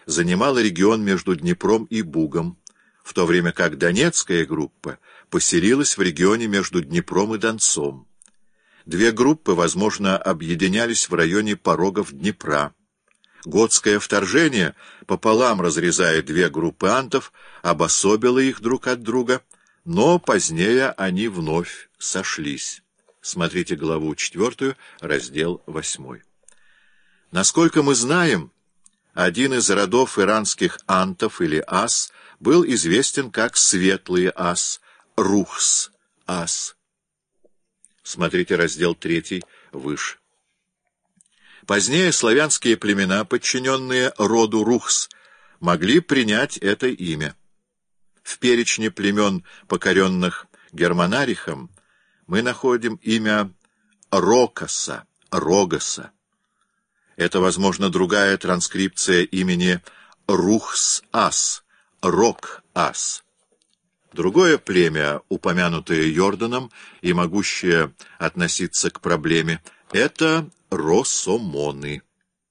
занимала регион между Днепром и Бугом, в то время как Донецкая группа поселилась в регионе между Днепром и Донцом. Две группы, возможно, объединялись в районе порогов Днепра. Готское вторжение, пополам разрезая две группы антов, обособило их друг от друга, но позднее они вновь сошлись. Смотрите главу 4, раздел 8. Насколько мы знаем, один из родов иранских антов или ас был известен как Светлый ас, Рухс ас. Смотрите раздел 3 выше. Позднее славянские племена, подчиненные роду Рухс, могли принять это имя. В перечне племен, покоренных Германарихом, мы находим имя Рокоса, Рогоса. Это, возможно, другая транскрипция имени Рухс-ас, Рок-ас. Другое племя, упомянутое Йорданом и могущее относиться к проблеме, это росомоны.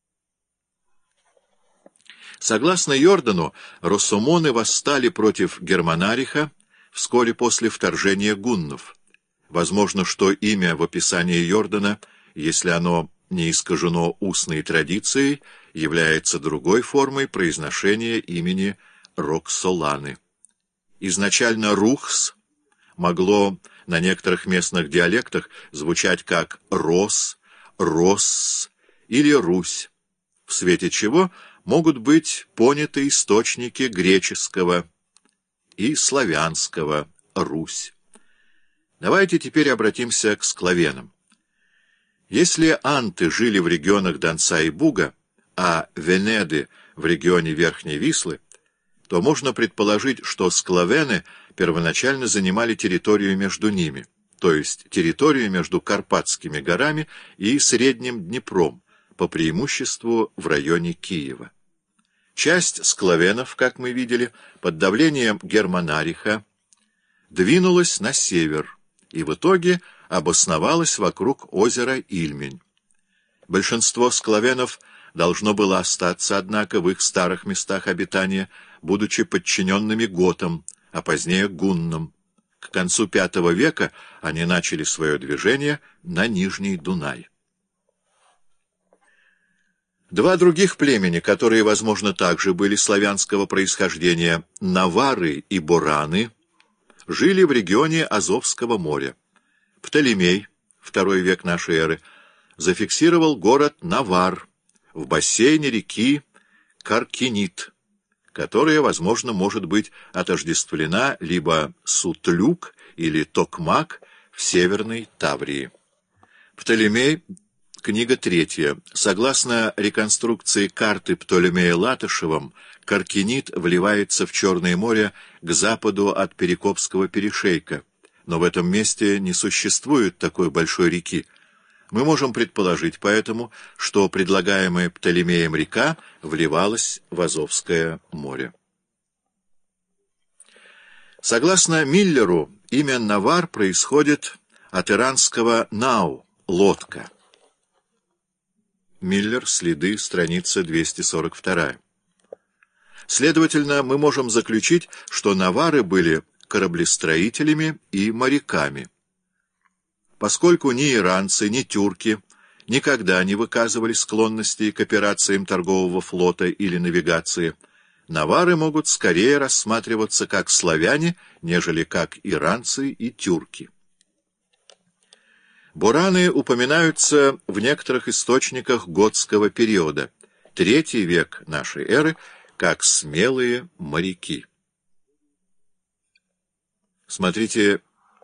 Согласно Йордану, росомоны восстали против Германариха вскоре после вторжения гуннов. Возможно, что имя в описании Йордана, если оно не искажено устной традицией, является другой формой произношения имени Роксоланы. Изначально Рухс могло на некоторых местных диалектах звучать как Рос, Росс или Русь, в свете чего могут быть поняты источники греческого и славянского Русь. Давайте теперь обратимся к склавенам. Если анты жили в регионах Донца и Буга, а венеды в регионе Верхней Вислы, то можно предположить, что склавены первоначально занимали территорию между ними, то есть территорию между Карпатскими горами и Средним Днепром, по преимуществу в районе Киева. Часть склавенов, как мы видели, под давлением Германариха двинулась на север и в итоге обосновалась вокруг озера Ильмень. Большинство склавенов должно было остаться, однако, в их старых местах обитания, будучи подчиненными готам, а позднее гуннам. К концу V века они начали свое движение на Нижний Дунай. Два других племени, которые, возможно, также были славянского происхождения, навары и бораны, жили в регионе Азовского моря. Птолемей, II век нашей эры, зафиксировал город Навар в бассейне реки Каркинит, которая, возможно, может быть отождествлена либо с Утлюк или Токмак в Северной Таврии. Птолемей, книга 3. Согласно реконструкции карты Птолемея Латышевым, Каркинит вливается в Черное море к западу от Перекопского перешейка, но в этом месте не существует такой большой реки. Мы можем предположить поэтому, что предлагаемая Птолемеем река вливалась в Азовское море. Согласно Миллеру, имя Навар происходит от иранского «нау» — лодка. Миллер, следы, страница 242. Следовательно, мы можем заключить, что навары были кораблестроителями и моряками. Поскольку ни иранцы, ни тюрки никогда не выказывали склонности к операциям торгового флота или навигации, навары могут скорее рассматриваться как славяне, нежели как иранцы и тюрки. Бораны упоминаются в некоторых источниках готского периода, III век нашей эры, как смелые моряки. Смотрите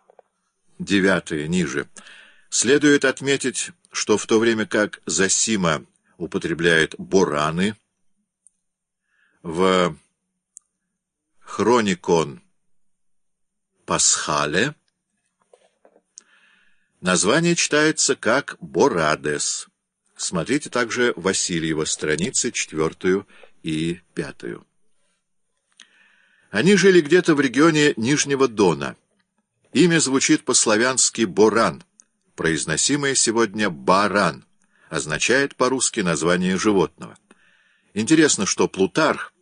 9 ниже. Следует отметить, что в то время как Зосима употребляет бораны, в Хроникон Пасхале название читается как Борадес. Смотрите также Васильева, страницы 4 и 5. Они жили где-то в регионе Нижнего Дона. Имя звучит по-славянски «боран», произносимое сегодня «баран», означает по-русски название животного. Интересно, что Плутарх